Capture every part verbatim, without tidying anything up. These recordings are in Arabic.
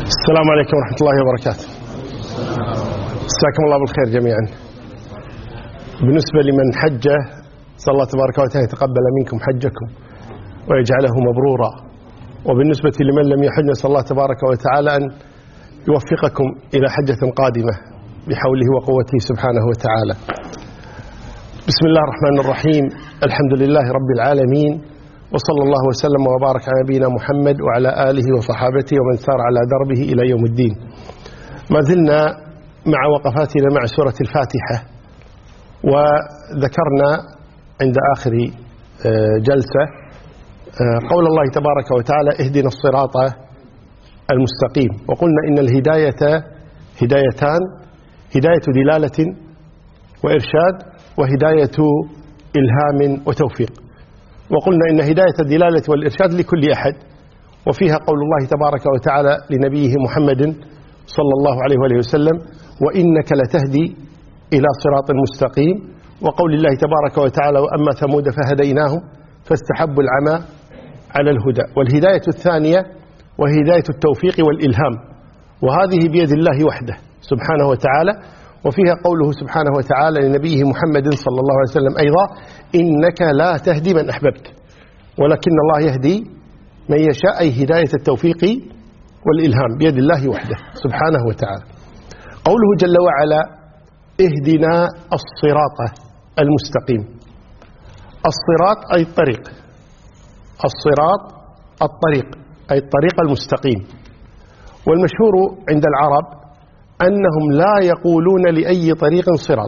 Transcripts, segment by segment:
السلام عليكم ورحمة الله وبركاته. مساكم الله بالخير جميعا. بالنسبة لمن حج، صلى الله تبارك وتعالى يتقبل منكم حجكم ويجعله مبرورا، وبالنسبة لمن لم يحج صلى الله تبارك وتعالى أن يوفقكم إلى حجة قادمة بحوله وقوته سبحانه وتعالى. بسم الله الرحمن الرحيم. الحمد لله رب العالمين، وصلى الله وسلم وبارك على نبينا محمد وعلى آله وصحابته ومن سار على دربه إلى يوم الدين. ما زلنا مع وقفاتنا مع سورة الفاتحة، وذكرنا عند آخر جلسة قول الله تبارك وتعالى اهدنا الصراط المستقيم، وقلنا إن الهداية هدايتان: هداية دلالة وإرشاد، وهداية إلهام وتوفيق. وقلنا إن هداية الدلالة والإرشاد لكل أحد، وفيها قول الله تبارك وتعالى لنبيه محمد صلى الله عليه وآله وسلم: وإنك لتهدي إلى صراط مستقيم. وقول الله تبارك وتعالى: وأما ثمود فهديناهم فاستحبوا العمى على الهدى. والهداية الثانية وهداية التوفيق والإلهام، وهذه بيد الله وحده سبحانه وتعالى. وفيها قوله سبحانه وتعالى لنبيه محمد صلى الله عليه وسلم أيضا: إنك لا تهدي من أحببت ولكن الله يهدي من يشاء، أي هداية التوفيق والإلهام بيد الله وحده سبحانه وتعالى. قوله جل وعلا: اهدنا الصراط المستقيم. الصراط أي الطريق، الصراط الطريق أي الطريق المستقيم. والمشهور عند العرب أنهم لا يقولون لأي طريق صراط،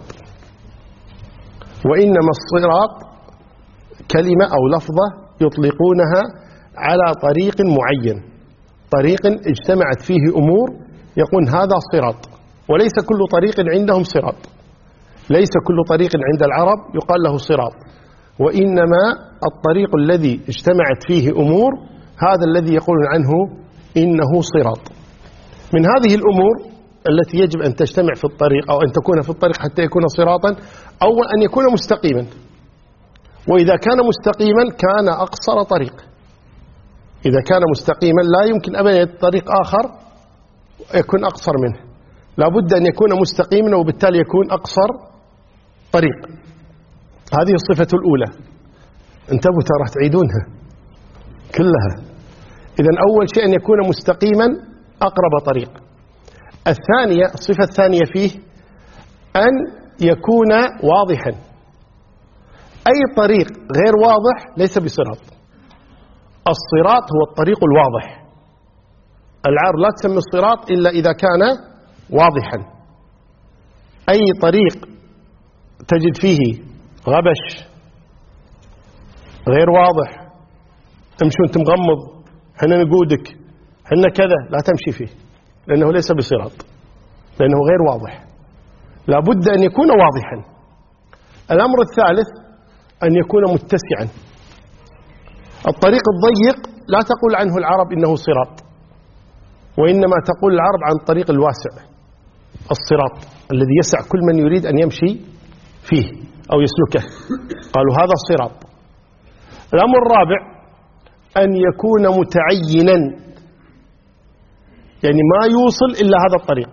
وإنما الصراط كلمة أو لفظة يطلقونها على طريق معين، طريق اجتمعت فيه أمور يقول هذا صراط، وليس كل طريق عندهم صراط، ليس كل طريق عند العرب يقال له صراط، وإنما الطريق الذي اجتمعت فيه أمور هذا الذي يقول عنه إنه صراط. من هذه الأمور التي يجب أن تجتمع في الطريق أو أن تكون في الطريق حتى يكون صراطا، أول أن يكون مستقيما، وإذا كان مستقيما كان أقصر طريق. إذا كان مستقيما لا يمكن أبدا طريق آخر يكون أقصر منه، لا بد أن يكون مستقيما وبالتالي يكون أقصر طريق. هذه الصفة الأولى، انتبهوا ترى تعيدونها كلها. إذن أول شيء أن يكون مستقيما أقرب طريق. الثانية، الصفة الثانية فيه أن يكون واضحا. أي طريق غير واضح ليس بصراط. الصراط هو الطريق الواضح. العرب لا تسمي الصراط إلا إذا كان واضحا. أي طريق تجد فيه غبش غير واضح، تمشي وانت مغمض، حنا نقودك، حنا كذا، لا تمشي فيه لأنه ليس بصراط، لأنه غير واضح، لا بد أن يكون واضحا. الأمر الثالث أن يكون متسعا. الطريق الضيق لا تقول عنه العرب إنه صراط، وإنما تقول العرب عن الطريق الواسع، الصراط الذي يسع كل من يريد أن يمشي فيه أو يسلكه، قالوا هذا الصراط. الأمر الرابع أن يكون متعينا، يعني ما يوصل إلا هذا الطريق،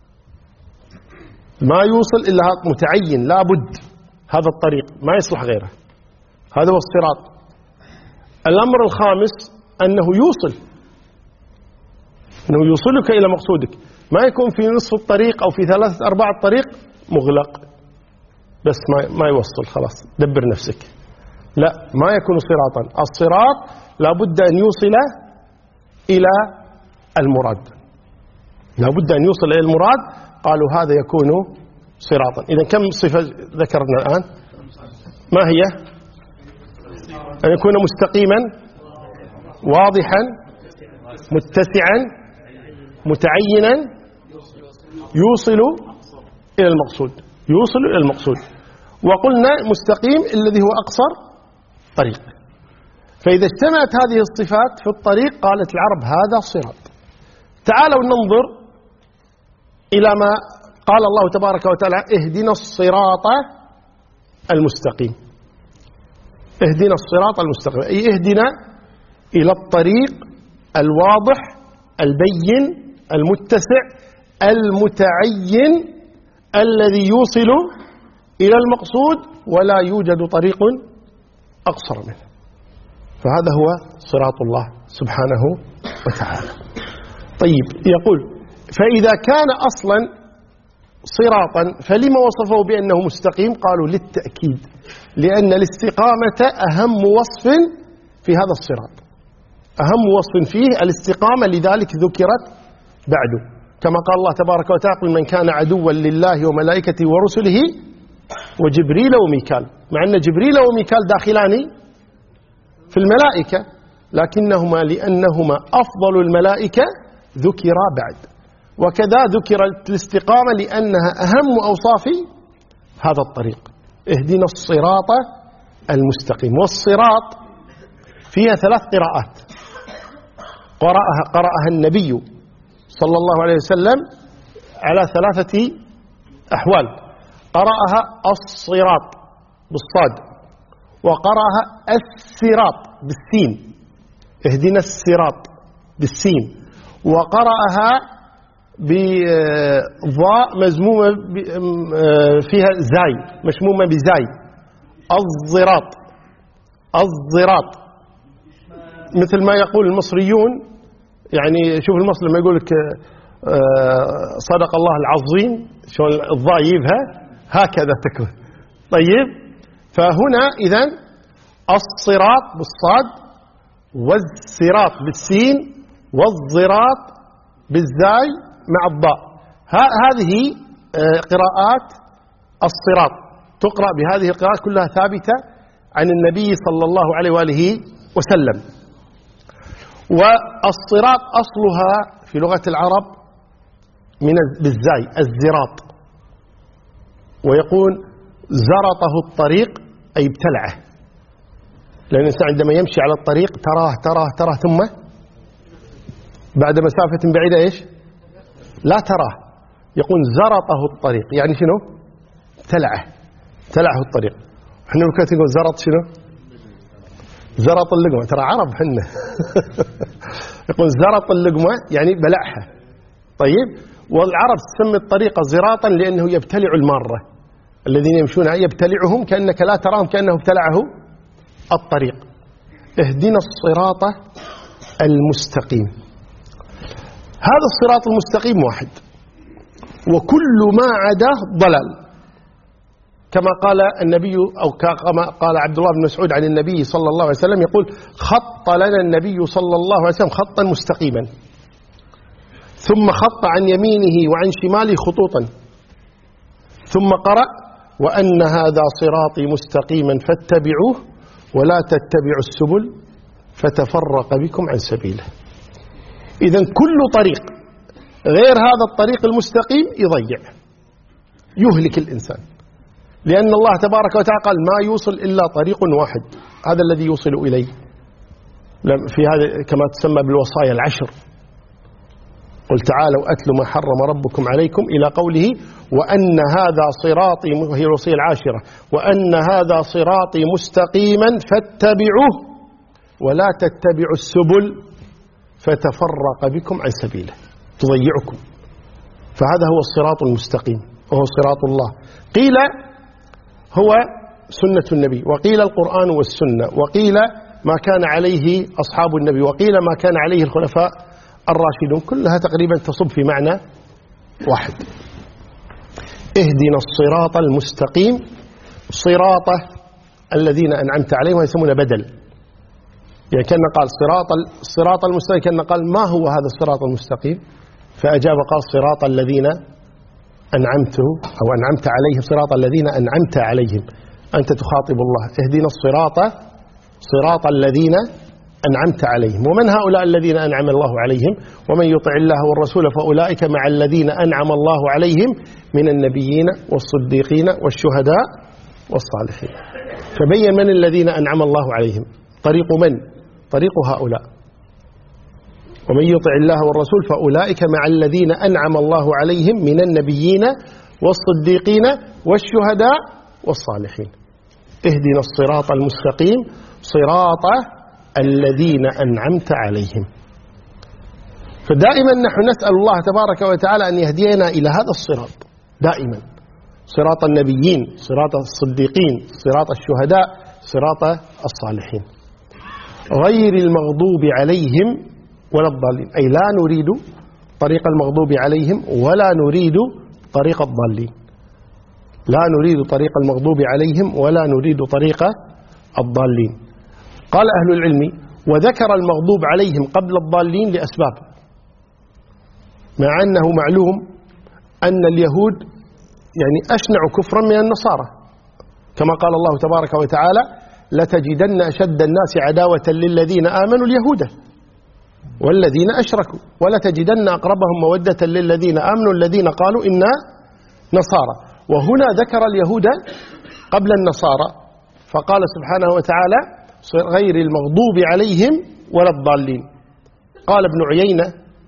ما يوصل إلا هذا، متعين، لا بد هذا الطريق ما يصلح غيره، هذا هو الصراط. الأمر الخامس أنه يوصل، أنه يوصلك إلى مقصودك، ما يكون في نصف الطريق أو في ثلاثة أرباع الطريق مغلق بس ما ما يوصل، خلاص دبر نفسك، لا، ما يكون صراطا. الصراط لا بد أن يوصل إلى المراد، لا بد أن يوصل إلى المراد، قالوا هذا يكون صراطا. إذن كم صفة ذكرنا الآن؟ ما هي؟ أن يكون مستقيما، واضحا، متسعا، متعينا، يوصل إلى المقصود، يوصل إلى المقصود. وقلنا مستقيم الذي هو أقصر طريق. فإذا اجتمعت هذه الصفات في الطريق قالت العرب هذا صراط. تعالوا ننظر إلى ما قال الله تبارك وتعالى: اهدنا الصراط المستقيم. اهدنا الصراط المستقيم، أي اهدنا إلى الطريق الواضح البين المتسع المتعين الذي يوصل إلى المقصود ولا يوجد طريق أقصر منه. فهذا هو صراط الله سبحانه وتعالى. طيب، يقول فإذا كان أصلا صراطا فلما وصفه بأنه مستقيم؟ قالوا للتأكيد، لأن الاستقامة أهم وصف في هذا الصراط، أهم وصف فيه الاستقامة، لذلك ذكرت بعده، كما قال الله تبارك وتعالى: من كان عدوا لله وملائكته ورسله وجبريل وميكال، مع أن جبريل وميكال داخلان في الملائكة، لكنهما لأنهما أفضل الملائكة ذكرا بعد. وكذا ذكرت الاستقامة لأنها أهم أوصاف هذا الطريق. اهدنا الصراط المستقيم. والصراط فيها ثلاث قراءات، قرأها, قرأها النبي صلى الله عليه وسلم على ثلاثة أحوال: قرأها الصراط بالصاد، وقرأها الصراط بالسين، اهدنا الصراط بالسين، وقرأها بضاء مزمومة فيها زاي مشمومة بزاي، الصراط الصراط، مثل ما يقول المصريون. يعني شوف المصري لما يقول لك صدق الله العظيم، شلون الضاء يجيبها هكذا تكون. طيب، فهنا إذن الصراط بالصاد، والصراط بالسين، والصراط بالزاي مع الضاء. هذه قراءات الصراط تقرأ بهذه القراءات، كلها ثابتة عن النبي صلى الله عليه وآله وسلم. والصراط أصلها في لغة العرب من بالزاي الزراط، ويقول زرطه الطريق أي ابتلعه، لأن الإنسان عندما يمشي على الطريق تراه تراه تراه ثم بعد مسافة بعيدة إيش؟ لا تراه. يقول زرطه الطريق، يعني شنو؟ ابتلعه ابتلعه الطريق. احنا ممكن نقول زرط شنو؟ زرط اللقمة، ترى عرب حنا. يقول زرط اللقمة يعني بلعها. طيب، والعرب تسمي الطريق زراطا لأنه يبتلع المارة، الذين يمشون يبتلعهم كأنك لا تراهم، كأنه ابتلعه الطريق. اهدنا الصراط المستقيم. هذا الصراط المستقيم واحد، وكل ما عداه ضلال، كما قال النبي أو كما قال عبد الله بن مسعود عن النبي صلى الله عليه وسلم، يقول: خط لنا النبي صلى الله عليه وسلم خطا مستقيما، ثم خط عن يمينه وعن شماله خطوطا، ثم قرأ: وأن هذا صراطي مستقيما فاتبعوه ولا تتبعوا السبل فتفرق بكم عن سبيله. إذن كل طريق غير هذا الطريق المستقيم يضيع، يهلك الإنسان، لأن الله تبارك وتعالى قال: ما يوصل إلا طريق واحد، هذا الذي يوصل إليه، في هذا كما تسمى بالوصايا العشر. قل تعالوا أتل ما حرم ربكم عليكم، إلى قوله: وأن هذا صراطي، وهي الوصية العاشرة: وأن هذا صراطي مستقيما فاتبعوه ولا تتبعوا السبل فتفرق بكم عن سبيله، تضيعكم. فهذا هو الصراط المستقيم، وهو صراط الله. قيل هو سنة النبي، وقيل القرآن والسنة، وقيل ما كان عليه أصحاب النبي، وقيل ما كان عليه الخلفاء الراشدون، كلها تقريبا تصب في معنى واحد. اهدنا الصراط المستقيم، صراط الذين أنعمت عليهم، ويسمونه بدل، يعني كان قال صراط الصراط المستقيم، كان قال ما هو هذا الصراط المستقيم؟ فأجاب قال: صراط الذين أنعمت أو أنعمت عليهم، صراط الذين أنعمت عليهم. أنت تخاطب الله: اهدنا الصراط صراط الذين أنعمت عليهم. ومن هؤلاء الذين أنعم الله عليهم؟ ومن يطع الله والرسول فأولئك مع الذين أنعم الله عليهم من النبيين والصديقين والشهداء والصالحين. فبين من الذين أنعم الله عليهم، طريق من؟ طريق هؤلاء. ومن يطع الله والرسول فأولئك مع الذين أنعم الله عليهم من النبيين والصديقين والشهداء والصالحين. اهدنا الصراط المستقيم، صراط الذين أنعمت عليهم. فدائما نحن نسأل الله تبارك وتعالى أن يهدينا إلى هذا الصراط دائما، صراط النبيين، صراط الصديقين، صراط الشهداء، صراط الصالحين، غير المغضوب عليهم ولا الضالين، أي لا نريد طريق المغضوب عليهم ولا نريد طريق الضالين، لا نريد طريق المغضوب عليهم ولا نريد طريق الضالين. قال أهل العلم: وذكر المغضوب عليهم قبل الضالين لأسباب، مع أنه معلوم أن اليهود يعني أشنع كفرا من النصارى، كما قال الله تبارك وتعالى: لتجدن أشد الناس عداوة للذين آمنوا اليهود والذين أشركوا ولتجدن أقربهم مودة للذين آمنوا الذين قالوا إنا نصارى. وهنا ذكر اليهود قبل النصارى، فقال سبحانه وتعالى: غير المغضوب عليهم ولا الضالين. قال ابن عيينة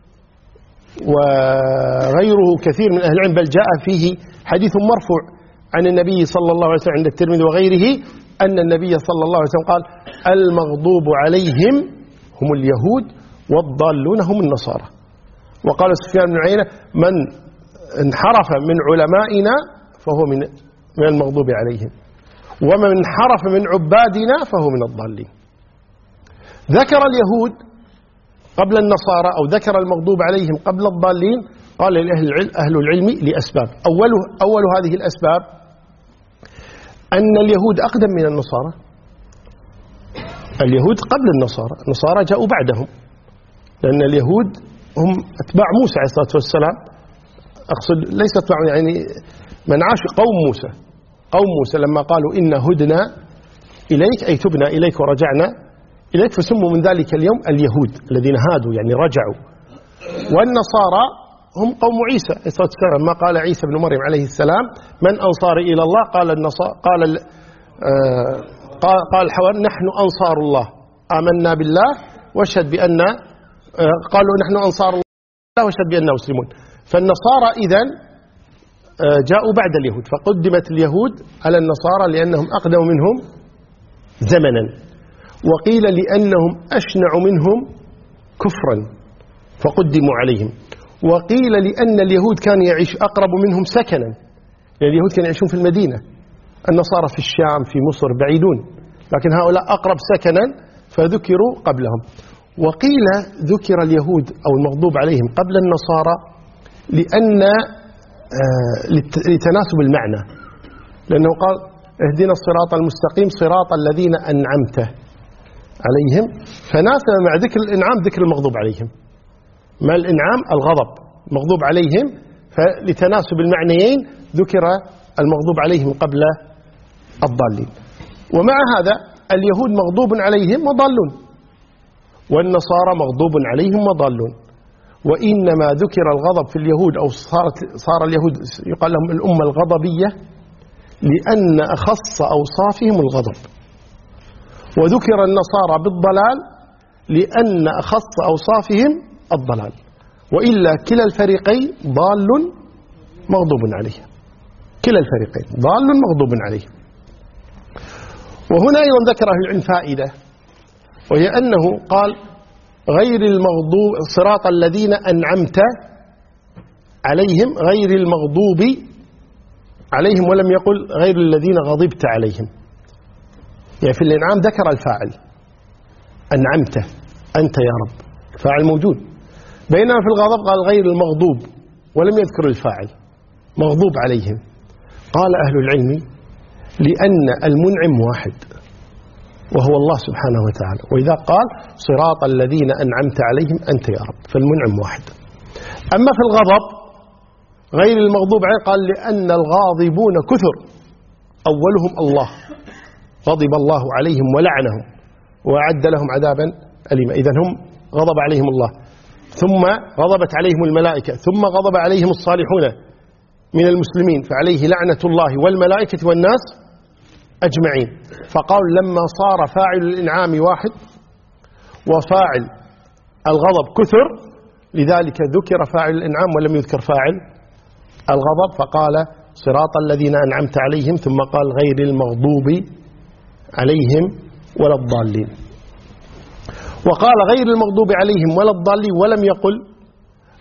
وغيره كثير من أهل العلم، بل جاء فيه حديث مرفوع عن النبي صلى الله عليه وسلم عند الترمذي وغيره، أن النبي صلى الله عليه وسلم قال: المغضوب عليهم هم اليهود والضالون هم النصارى. وقال سفيان بن عيينة: من انحرف من علمائنا فهو من من المغضوب عليهم، ومن انحرف من عبادنا فهو من الضالين. ذكر اليهود قبل النصارى أو ذكر المغضوب عليهم قبل الضالين، قال أهل العلم لأسباب. أول, أول هذه الأسباب أن اليهود أقدم من النصارى، اليهود قبل النصارى، النصارى جاءوا بعدهم، لأن اليهود هم أتباع موسى عليه الصلاة والسلام، أقصد ليس أتباع يعني من عاش قوم موسى، قوم موسى لما قالوا إن هدنا إليك أي تبنا إليك ورجعنا إليك، فسموا من ذلك اليوم اليهود الذين هادوا يعني رجعوا. والنصارى هم قوم عيسى عليه الصلاة والسلام، ما قال عيسى بن مريم عليه السلام: من أنصار إلى الله؟ قال النصارى قال آه قال, قال الحواري: نحن أنصار الله آمنا بالله واشهد بأن آه قالوا نحن أنصار الله واشهد بأننا مسلمون. فالنصارى إذن آه جاءوا بعد اليهود، فقدمت اليهود على النصارى لأنهم أقدم منهم زمنا، وقيل لأنهم أشنع منهم كفرا فقدموا عليهم، وقيل لأن اليهود كان يعيش أقرب منهم سكنا، لأن اليهود كانوا يعيشون في المدينة، النصارى في الشام في مصر بعيدون، لكن هؤلاء أقرب سكنا فذكروا قبلهم. وقيل ذكر اليهود أو المغضوب عليهم قبل النصارى لأن آه لتناسب المعنى، لأنه قال: اهدنا الصراط المستقيم صراط الذين أنعمت عليهم، فناسب مع ذكر الإنعام ذكر المغضوب عليهم، ما الإنعام الغضب، مغضوب عليهم، فلتناسب المعنيين ذكر المغضوب عليهم قبل الضالين. ومع هذا اليهود مغضوب عليهم وضالون، والنصارى مغضوب عليهم وضالون، وإنما ذكر الغضب في اليهود أو صارت صار اليهود يقال لهم الأمة الغضبية لأن أخص أوصافهم الغضب، وذكر النصارى بالضلال لأن أخص أوصافهم الضلال، وإلا كلا الفريقين ضال مغضوب عليه، كلا الفريقين ضال مغضوب عليه. وهنا أيضا ذكر أهل العلم فائدة، وهي أنه قال: غير المغضوب صراط الذين أنعمت عليهم، غير المغضوب عليهم، ولم يقل غير الذين غضبت عليهم. يعني في الإنعام ذكر الفاعل أنعمت أنت يا رب، الفاعل موجود، بينما في الغضب قال غير المغضوب ولم يذكر الفاعل مغضوب عليهم. قال أهل العلم: لأن المنعم واحد وهو الله سبحانه وتعالى، وإذا قال صراط الذين أنعمت عليهم أنت يا رب فالمنعم واحد. أما في الغضب غير المغضوب عليه قال: لأن الغاضبون كثر، أولهم الله غضب الله عليهم ولعنهم وأعد لهم عذابا أليما، إذن هم غضب عليهم الله، ثم غضبت عليهم الملائكة، ثم غضب عليهم الصالحون من المسلمين، فعليه لعنة الله والملائكة والناس أجمعين. فقال لما صار فاعل الإنعام واحد وفاعل الغضب كثر، لذلك ذكر فاعل الإنعام ولم يذكر فاعل الغضب، فقال صراط الذين أنعمت عليهم، ثم قال غير المغضوب عليهم ولا الضالين. وقال غير المغضوب عليهم ولا الضالين ولم يقل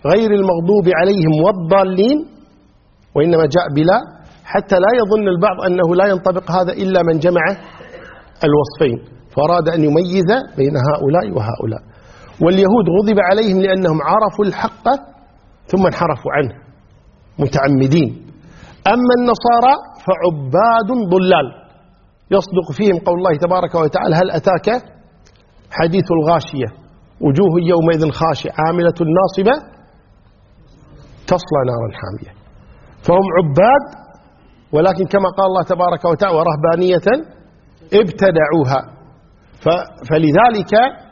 غير المغضوب عليهم والضالين، وإنما جاء بلا حتى لا يظن البعض أنه لا ينطبق هذا إلا من جمع الوصفين، فأراد أن يميز بين هؤلاء وهؤلاء. واليهود غضب عليهم لأنهم عرفوا الحق ثم انحرفوا عنه متعمدين. أما النصارى فعباد ضلال يصدق فيهم قول الله تبارك وتعالى: هل أتاك حديث الغاشية وجوه يومئذ خاشعة عاملة ناصبة تصلى نارا حامية. فهم عباد، ولكن كما قال الله تبارك وتعالى: ورهبانية ابتدعوها. فلذلك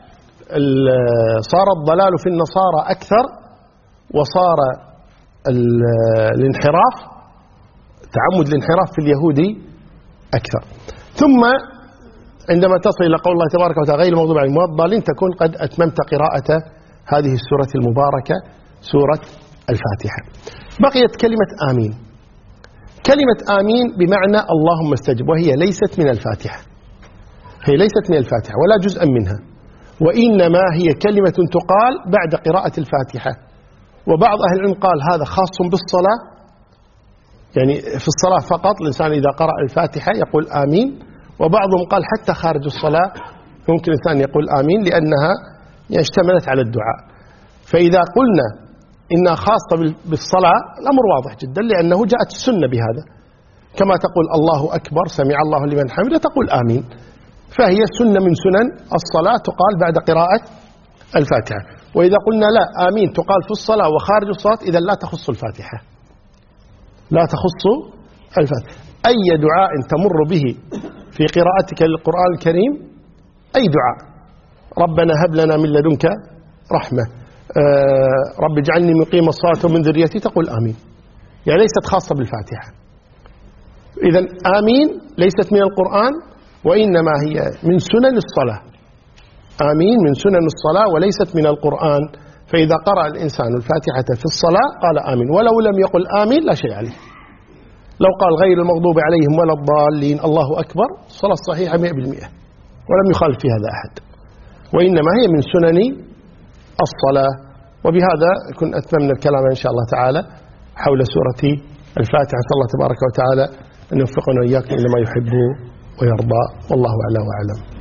صار الضلال في النصارى أكثر، وصار الانحراف تعمد الانحراف في اليهود أكثر. ثم عندما تصل إلى قول الله تبارك وتعالى: غير المغضوب عليهم والضالين، تكون قد أتممت قراءة هذه السورة المباركة، سورة الفاتحة. بقيت كلمة آمين. كلمة آمين بمعنى اللهم استجب، وهي ليست من الفاتحة، هي ليست من الفاتحة ولا جزءا منها، وإنما هي كلمة تقال بعد قراءة الفاتحة. وبعض أهل العلم قال هذا خاص بالصلاة، يعني في الصلاة فقط الإنسان إذا قرأ الفاتحة يقول آمين. وبعضهم قال حتى خارج الصلاة ممكن الإنسان يقول آمين، لأنها اشتملت على الدعاء. فإذا قلنا إنها خاصة بالصلاة الأمر واضح جدا، لأنه جاءت السنة بهذا، كما تقول الله أكبر سمع الله لمن حمده تقول آمين، فهي سنة من سنن الصلاة تقال بعد قراءة الفاتحة. وإذا قلنا لا، آمين تقال في الصلاة وخارج الصلاة، إذا لا تخص الفاتحة، لا تخص الفاتحة. أي دعاء تمر به في قراءتك للقرآن الكريم، أي دعاء، ربنا هب لنا من لدنك رحمة، آه رب اجعلني مقيم الصلاة ومن ذريتي، تقول آمين، يعني ليست خاصة بالفاتحة. إذن آمين ليست من القرآن، وإنما هي من سنن الصلاة. آمين من سنن الصلاة وليست من القرآن. فإذا قرأ الإنسان الفاتحة في الصلاة قال آمين، ولو لم يقل آمين لا شيء عليه. لو قال غير المغضوب عليهم ولا الضالين الله أكبر، الصلاة الصحيحة مئة بالمئة ولم يخالف في هذا أحد، وإنما هي من سنن الصلاة. وبهذا كن أتممنا الكلام إن شاء الله تعالى حول سورة الفاتحة. نسأل الله تبارك وتعالى أن يوفقنا وإياكم إلى ما يحب ويرضى، والله أعلى وأعلم.